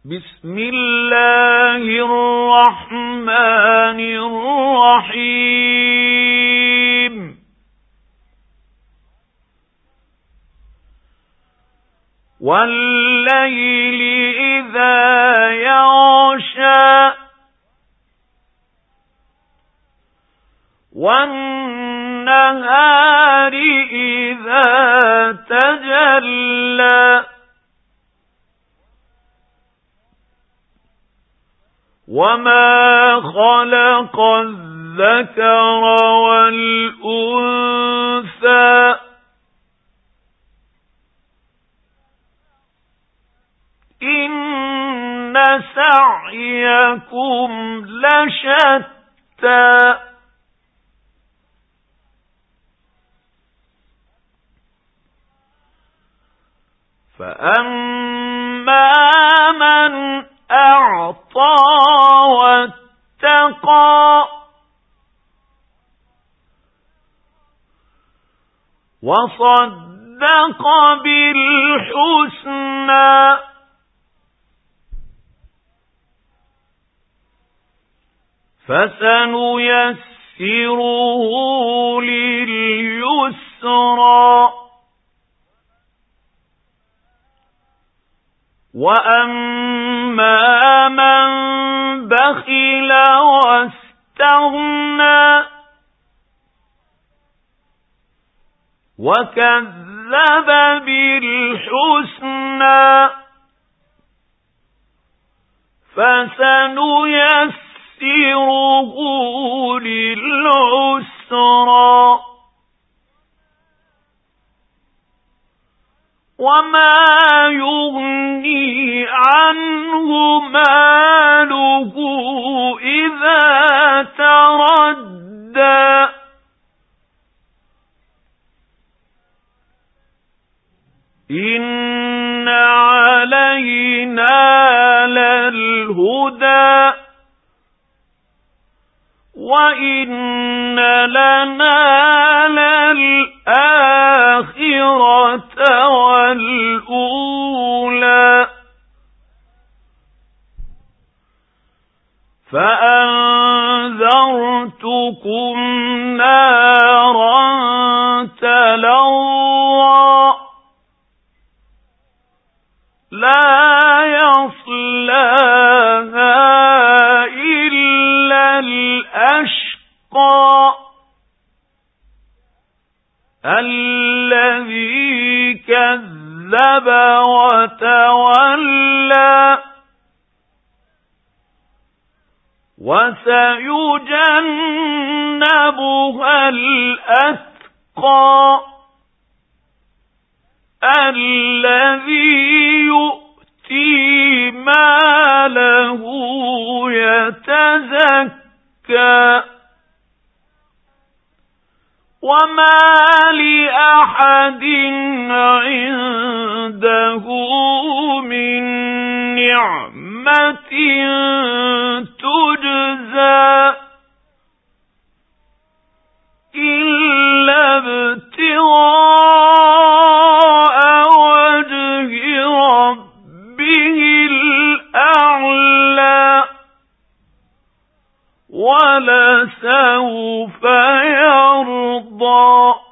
بسم الله الرحمن الرحيم والليل إذا يغشى والنهار إذا تجلى وما خلق الذكر والأنثى إن سعيكم لشتى فأما من أعطى واتقى وصدق بالحسنى فسنيسره لليسرى وأما من بخل واستغنى وكذب بالحسنى فسنيسره للعسرى وما يغني عنه ماله إذا تردى إن علينا للهدى وإن لنا للآخرة والأولى فأنذرتكم نارا تلظى لا يصلاها إلا الأشقى الذي كذب وتولى وسيجنبها الأتقى الذي يؤتي ماله يتزكى وما لأحد عنده من نعمة تجزى إلا ابتغاء وجه ربه الأعلى ولسوف يرضى